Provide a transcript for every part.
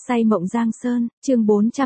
Say mộng Giang Sơn, chương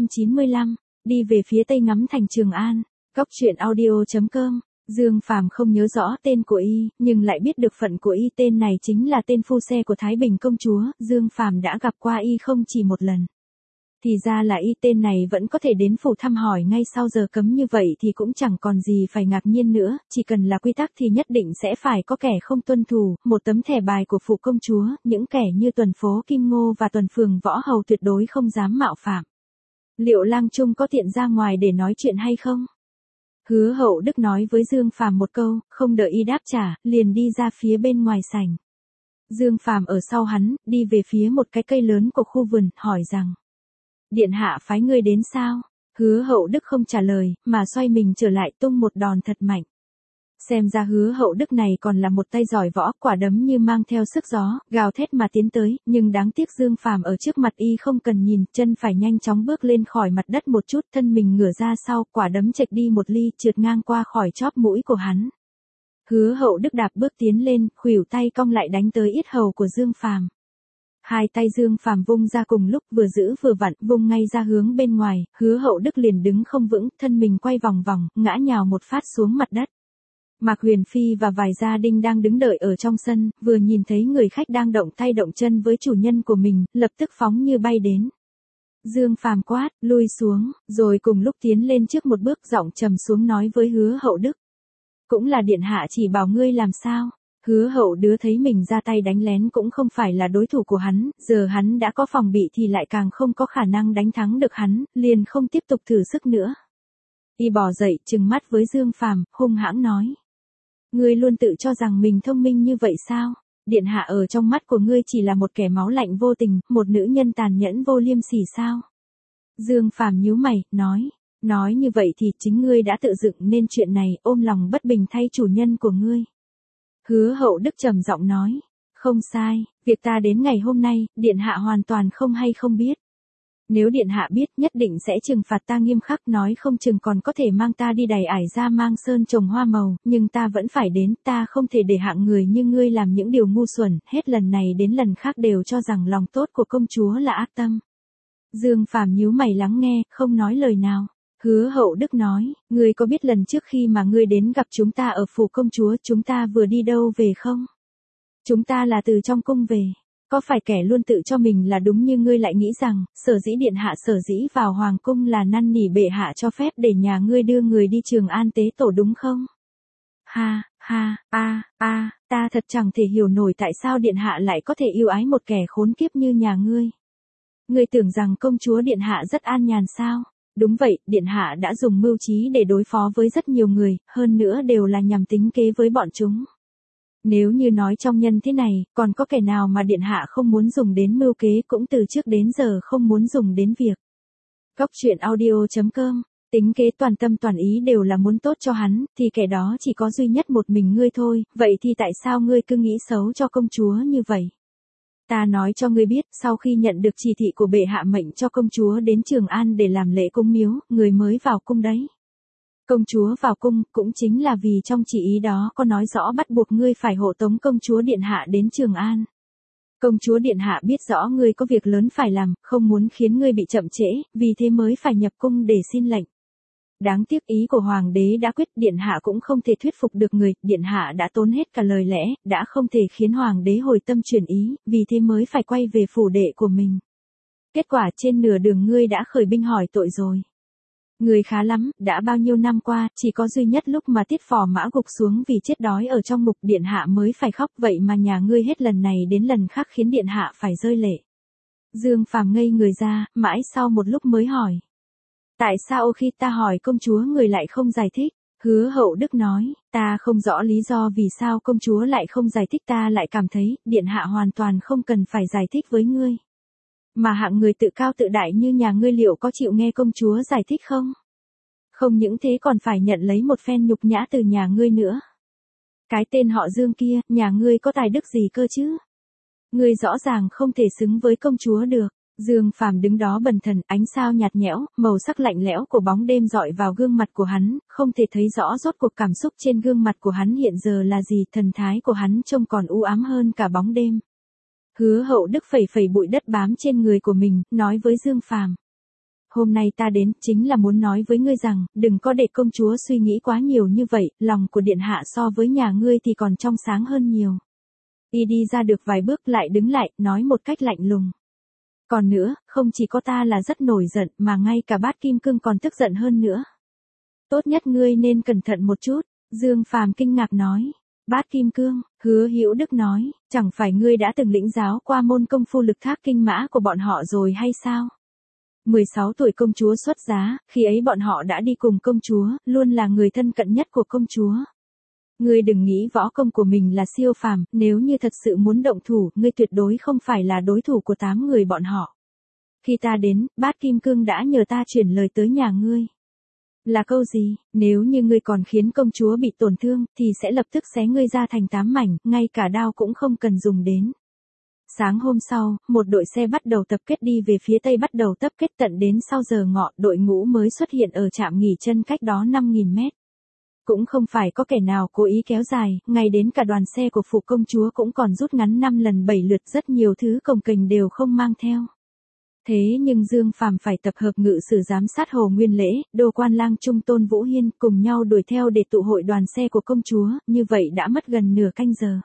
495, đi về phía tây ngắm thành Trường An. Cóc truyện audio.com. Dương Phàm không nhớ rõ tên của y, nhưng lại biết được phận của y. Tên này chính là tên phu xe của Thái Bình công chúa. Dương Phàm đã gặp qua y không chỉ một lần. Thì ra là y, tên này vẫn có thể đến phủ thăm hỏi ngay sau giờ cấm như vậy thì cũng chẳng còn gì phải ngạc nhiên nữa, chỉ cần là quy tắc thì nhất định sẽ phải có kẻ không tuân thủ. Một tấm thẻ bài của phủ công chúa, những kẻ như Tuần Phố Kim Ngô và Tuần Phường Võ Hầu tuyệt đối không dám mạo phạm. Liệu Lang Trung có tiện ra ngoài để nói chuyện hay không? Hứa Hậu Đức nói với Dương Phàm một câu, không đợi y đáp trả, liền đi ra phía bên ngoài sảnh. Dương Phàm ở sau hắn, đi về phía một cái cây lớn của khu vườn, hỏi rằng: Điện hạ phái ngươi đến sao? Hứa Hậu Đức không trả lời, mà xoay mình trở lại tung một đòn thật mạnh. Xem ra Hứa Hậu Đức này còn là một tay giỏi võ, quả đấm như mang theo sức gió, gào thét mà tiến tới, nhưng đáng tiếc Dương Phàm ở trước mặt y không cần nhìn, chân phải nhanh chóng bước lên khỏi mặt đất một chút, thân mình ngửa ra sau, quả đấm chệch đi một ly, trượt ngang qua khỏi chóp mũi của hắn. Hứa Hậu Đức đạp bước tiến lên, khuỷu tay cong lại đánh tới yết hầu của Dương Phàm. Hai tay Dương Phàm vung ra cùng lúc, vừa giữ vừa vặn, vung ngay ra hướng bên ngoài. Hứa Hậu Đức liền đứng không vững, thân mình quay vòng vòng, ngã nhào một phát xuống mặt đất. Mạc Huyền Phi và vài gia đình đang đứng đợi ở trong sân, vừa nhìn thấy người khách đang động tay động chân với chủ nhân của mình, lập tức phóng như bay đến. Dương Phàm quát, lui xuống, rồi cùng lúc tiến lên trước một bước, giọng trầm xuống nói với Hứa Hậu Đức: Cũng là điện hạ chỉ bảo ngươi làm sao? Hứa Hậu Đứa thấy mình ra tay đánh lén cũng không phải là đối thủ của hắn, giờ hắn đã có phòng bị thì lại càng không có khả năng đánh thắng được hắn, liền không tiếp tục thử sức nữa. Y bò dậy, trừng mắt với Dương Phàm, hung hãng nói: Ngươi luôn tự cho rằng mình thông minh như vậy sao? Điện hạ ở trong mắt của ngươi chỉ là một kẻ máu lạnh vô tình, một nữ nhân tàn nhẫn vô liêm sỉ sao? Dương Phàm nhíu mày, nói như vậy thì chính ngươi đã tự dựng nên chuyện này, ôm lòng bất bình thay chủ nhân của ngươi. Hứa Hậu Đức trầm giọng nói: Không sai, việc ta đến ngày hôm nay, điện hạ hoàn toàn không hay không biết. Nếu điện hạ biết, nhất định sẽ trừng phạt ta nghiêm khắc, nói không chừng còn có thể mang ta đi đày ải ra Mang Sơn trồng hoa màu, nhưng ta vẫn phải đến, ta không thể để hạng người như ngươi làm những điều ngu xuẩn, hết lần này đến lần khác đều cho rằng lòng tốt của công chúa là ác tâm. Dương Phàm nhíu mày lắng nghe, không nói lời nào. Hứa Hậu Đức nói: Ngươi có biết lần trước khi mà ngươi đến gặp chúng ta ở phủ công chúa, chúng ta vừa đi đâu về không? Chúng ta là từ trong cung về. Có phải kẻ luôn tự cho mình là đúng như ngươi lại nghĩ rằng, sở dĩ điện hạ sở dĩ vào hoàng cung là năn nỉ bệ hạ cho phép để nhà ngươi đưa người đi Trường An tế tổ đúng không? Ta thật chẳng thể hiểu nổi tại sao điện hạ lại có thể yêu ái một kẻ khốn kiếp như nhà ngươi. Ngươi tưởng rằng công chúa điện hạ rất an nhàn sao? Đúng vậy, điện hạ đã dùng mưu trí để đối phó với rất nhiều người, hơn nữa đều là nhằm tính kế với bọn chúng. Nếu như nói trong nhân thế này, còn có kẻ nào mà điện hạ không muốn dùng đến mưu kế, cũng từ trước đến giờ không muốn dùng đến việc. Cóc truyện audio.com. Tính kế toàn tâm toàn ý đều là muốn tốt cho hắn, thì kẻ đó chỉ có duy nhất một mình ngươi thôi, vậy thì tại sao ngươi cứ nghĩ xấu cho công chúa như vậy? Ta nói cho ngươi biết, sau khi nhận được chỉ thị của bệ hạ mệnh cho công chúa đến Trường An để làm lễ cúng miếu, người mới vào cung đấy. Công chúa vào cung, cũng chính là vì trong chỉ ý đó có nói rõ bắt buộc ngươi phải hộ tống công chúa điện hạ đến Trường An. Công chúa điện hạ biết rõ ngươi có việc lớn phải làm, không muốn khiến ngươi bị chậm trễ, vì thế mới phải nhập cung để xin lệnh. Đáng tiếc ý của hoàng đế đã quyết, điện hạ cũng không thể thuyết phục được người, điện hạ đã tốn hết cả lời lẽ, đã không thể khiến hoàng đế hồi tâm chuyển ý, vì thế mới phải quay về phủ đệ của mình. Kết quả trên nửa đường ngươi đã khởi binh hỏi tội rồi. Ngươi khá lắm, đã bao nhiêu năm qua, chỉ có duy nhất lúc mà Tiết Phò Mã gục xuống vì chết đói ở trong ngục, điện hạ mới phải khóc, vậy mà nhà ngươi hết lần này đến lần khác khiến điện hạ phải rơi lệ. Dương Phàm ngây người ra, mãi sau một lúc mới hỏi: Tại sao khi ta hỏi công chúa người lại không giải thích? Hứa Hậu Đức nói: Ta không rõ lý do vì sao công chúa lại không giải thích, ta lại cảm thấy, điện hạ hoàn toàn không cần phải giải thích với ngươi. Mà hạng người tự cao tự đại như nhà ngươi liệu có chịu nghe công chúa giải thích không? Không những thế còn phải nhận lấy một phen nhục nhã từ nhà ngươi nữa. Cái tên họ Dương kia, nhà ngươi có tài đức gì cơ chứ? Ngươi rõ ràng không thể xứng với công chúa được. Dương Phàm đứng đó bần thần, ánh sao nhạt nhẽo, màu sắc lạnh lẽo của bóng đêm dọi vào gương mặt của hắn, không thể thấy rõ rốt cuộc cảm xúc trên gương mặt của hắn hiện giờ là gì, thần thái của hắn trông còn u ám hơn cả bóng đêm. Hứa Hậu Đức phẩy phẩy bụi đất bám trên người của mình, nói với Dương Phàm. Hôm nay ta đến, chính là muốn nói với ngươi rằng, đừng có để công chúa suy nghĩ quá nhiều như vậy, lòng của điện hạ so với nhà ngươi thì còn trong sáng hơn nhiều. Y đi ra được vài bước lại đứng lại, nói một cách lạnh lùng. Còn nữa, không chỉ có ta là rất nổi giận, mà ngay cả Bát Kim Cương còn tức giận hơn nữa. Tốt nhất ngươi nên cẩn thận một chút, Dương Phàm kinh ngạc nói. Bát Kim Cương, Hứa Hữu Đức nói, chẳng phải ngươi đã từng lĩnh giáo qua môn công phu lực thác kinh mã của bọn họ rồi hay sao? 16 tuổi công chúa xuất giá, khi ấy bọn họ đã đi cùng công chúa, luôn là người thân cận nhất của công chúa. Ngươi đừng nghĩ võ công của mình là siêu phàm, nếu như thật sự muốn động thủ, ngươi tuyệt đối không phải là đối thủ của 8 người bọn họ. Khi ta đến, Bát Kim Cương đã nhờ ta chuyển lời tới nhà ngươi. Là câu gì? Nếu như ngươi còn khiến công chúa bị tổn thương, thì sẽ lập tức xé ngươi ra thành 8 mảnh, ngay cả đao cũng không cần dùng đến. Sáng hôm sau, một đội xe bắt đầu tập kết đi về phía tây, bắt đầu tập kết tận đến sau giờ ngọ, đội ngũ mới xuất hiện ở trạm nghỉ chân cách đó 5.000 mét. Cũng không phải có kẻ nào cố ý kéo dài, ngay đến cả đoàn xe của phụ công chúa cũng còn rút ngắn 5 lần 7 lượt, rất nhiều thứ cồng kềnh đều không mang theo. Thế nhưng Dương Phàm phải tập hợp ngự sử giám sát Hồ Nguyên Lễ, Đô Quan Lang Trung Tôn Vũ Hiên cùng nhau đuổi theo để tụ hội đoàn xe của công chúa, như vậy đã mất gần nửa canh giờ.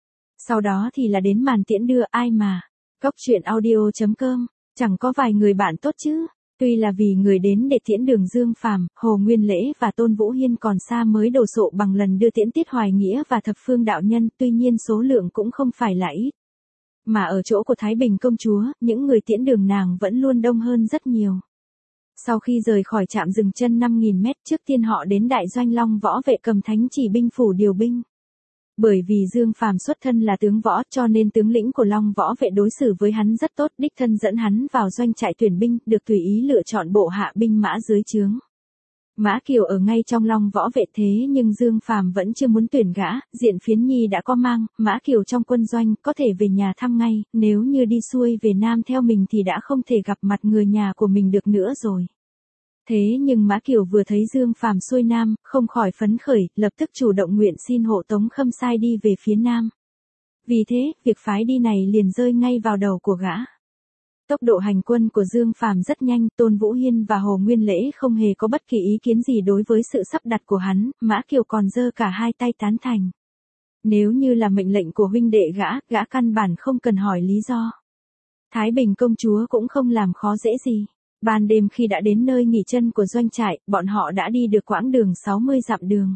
Sau đó thì là đến màn tiễn đưa, ai mà. Góc truyện audio.com, chẳng có vài người bạn tốt chứ. Tuy là vì người đến để tiễn đường Dương Phàm, Hồ Nguyên Lễ và Tôn Vũ Hiên còn xa mới đồ sộ bằng lần đưa tiễn Tiết Hoài Nghĩa và Thập Phương đạo nhân, tuy nhiên số lượng cũng không phải là ít. Mà ở chỗ của Thái Bình công chúa, những người tiễn đường nàng vẫn luôn đông hơn rất nhiều. Sau khi rời khỏi trạm dừng chân 5.000 mét, trước tiên họ đến đại doanh Long Võ Vệ cầm thánh chỉ binh phủ điều binh. Bởi vì Dương Phàm xuất thân là tướng võ, cho nên tướng lĩnh của Long Võ Vệ đối xử với hắn rất tốt, đích thân dẫn hắn vào doanh trại tuyển binh, được tùy ý lựa chọn bộ hạ binh mã dưới trướng. Mã Kiều ở ngay trong Long Võ Vệ, thế nhưng Dương Phàm vẫn chưa muốn tuyển gã, Diện Phiến Nhi đã có mang, Mã Kiều trong quân doanh, có thể về nhà thăm ngay, nếu như đi xuôi về Nam theo mình thì đã không thể gặp mặt người nhà của mình được nữa rồi. Thế nhưng Mã Kiều vừa thấy Dương Phàm xuôi Nam, không khỏi phấn khởi, lập tức chủ động nguyện xin hộ tống Khâm Sai đi về phía Nam. Vì thế, việc phái đi này liền rơi ngay vào đầu của gã. Tốc độ hành quân của Dương Phàm rất nhanh, Tôn Vũ Hiên và Hồ Nguyên Lễ không hề có bất kỳ ý kiến gì đối với sự sắp đặt của hắn, Mã Kiều còn giơ cả hai tay tán thành. Nếu như là mệnh lệnh của huynh đệ gã căn bản không cần hỏi lý do. Thái Bình công chúa cũng không làm khó dễ gì. Ban đêm khi đã đến nơi nghỉ chân của doanh trại, bọn họ đã đi được quãng đường 60 dặm đường.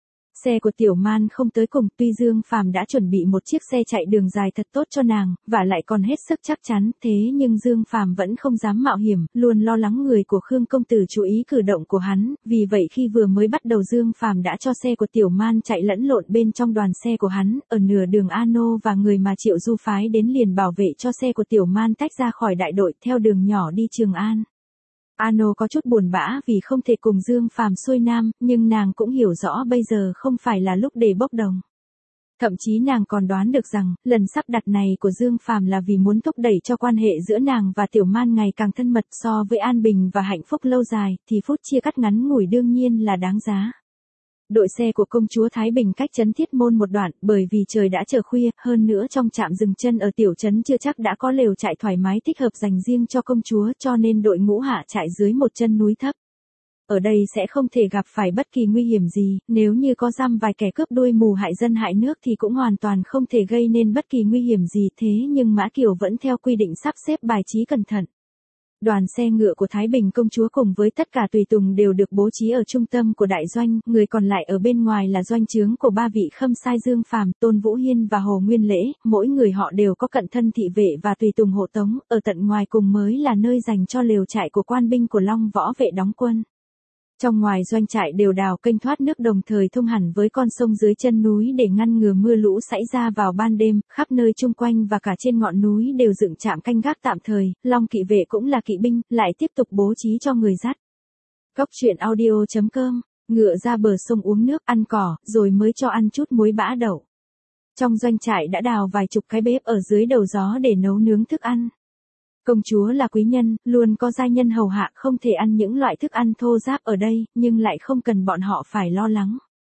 Xe của Tiểu Man không tới cùng, tuy Dương Phàm đã chuẩn bị một chiếc xe chạy đường dài thật tốt cho nàng, và lại còn hết sức chắc chắn, thế nhưng Dương Phàm vẫn không dám mạo hiểm, luôn lo lắng người của Khương công tử chú ý cử động của hắn, vì vậy khi vừa mới bắt đầu Dương Phàm đã cho xe của Tiểu Man chạy lẫn lộn bên trong đoàn xe của hắn, ở nửa đường Ano và người mà Triệu Du phái đến liền bảo vệ cho xe của Tiểu Man tách ra khỏi đại đội, theo đường nhỏ đi Trường An. Ano có chút buồn bã vì không thể cùng Dương Phàm xuôi Nam, nhưng nàng cũng hiểu rõ bây giờ không phải là lúc để bốc đồng. Thậm chí nàng còn đoán được rằng, lần sắp đặt này của Dương Phàm là vì muốn thúc đẩy cho quan hệ giữa nàng và Tiểu Man ngày càng thân mật, so với an bình và hạnh phúc lâu dài, thì phút chia cắt ngắn ngủi đương nhiên là đáng giá. Đội xe của công chúa Thái Bình cách trấn Thiết Môn một đoạn, bởi vì trời đã trở khuya, hơn nữa trong trạm dừng chân ở tiểu trấn chưa chắc đã có lều trại thoải mái thích hợp dành riêng cho công chúa, cho nên đội ngũ hạ trại dưới một chân núi thấp. Ở đây sẽ không thể gặp phải bất kỳ nguy hiểm gì, nếu như có dăm vài kẻ cướp đuôi mù hại dân hại nước thì cũng hoàn toàn không thể gây nên bất kỳ nguy hiểm gì, thế nhưng Mã Kiều vẫn theo quy định sắp xếp bài trí cẩn thận. Đoàn xe ngựa của Thái Bình công chúa cùng với tất cả tùy tùng đều được bố trí ở trung tâm của đại doanh, người còn lại ở bên ngoài là doanh trướng của ba vị Khâm Sai Dương Phàm, Tôn Vũ Hiên và Hồ Nguyên Lễ, mỗi người họ đều có cận thân thị vệ và tùy tùng hộ tống, ở tận ngoài cùng mới là nơi dành cho lều trại của quan binh của Long Võ Vệ đóng quân. Trong ngoài doanh trại đều đào kênh thoát nước đồng thời thông hẳn với con sông dưới chân núi để ngăn ngừa mưa lũ xảy ra vào ban đêm, khắp nơi chung quanh và cả trên ngọn núi đều dựng trạm canh gác tạm thời, Long kỵ vệ cũng là kỵ binh, lại tiếp tục bố trí cho người dắt. Góc truyện audio.com, ngựa ra bờ sông uống nước ăn cỏ, rồi mới cho ăn chút muối bã đậu. Trong doanh trại đã đào vài chục cái bếp ở dưới đầu gió để nấu nướng thức ăn. Công chúa là quý nhân, luôn có giai nhân hầu hạ, không thể ăn những loại thức ăn thô ráp ở đây, nhưng lại không cần bọn họ phải lo lắng.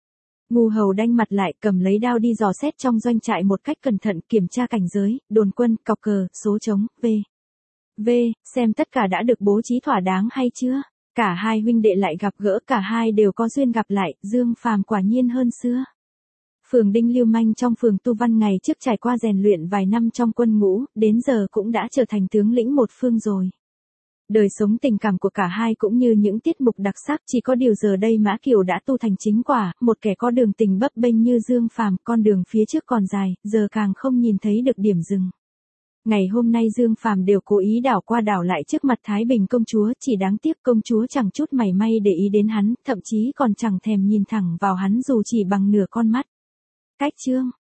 Ngu Hầu đanh mặt lại, cầm lấy đao đi dò xét trong doanh trại một cách cẩn thận, kiểm tra cảnh giới, đồn quân, cọc cờ, số trống, xem tất cả đã được bố trí thỏa đáng hay chưa. Cả hai huynh đệ lại gặp gỡ, cả hai đều có duyên gặp lại, Dương Phàm quả nhiên hơn xưa. Phường Đinh lưu manh trong phường Tu Văn ngày trước trải qua rèn luyện vài năm trong quân ngũ, đến giờ cũng đã trở thành tướng lĩnh một phương rồi. Đời sống tình cảm của cả hai cũng như những tiết mục đặc sắc, chỉ có điều giờ đây Mã Kiều đã tu thành chính quả, một kẻ có đường tình bấp bênh như Dương Phàm, con đường phía trước còn dài, giờ càng không nhìn thấy được điểm dừng. Ngày hôm nay Dương Phàm đều cố ý đảo qua đảo lại trước mặt Thái Bình công chúa, chỉ đáng tiếc công chúa chẳng chút mảy may để ý đến hắn, thậm chí còn chẳng thèm nhìn thẳng vào hắn dù chỉ bằng nửa con mắt. Cách chương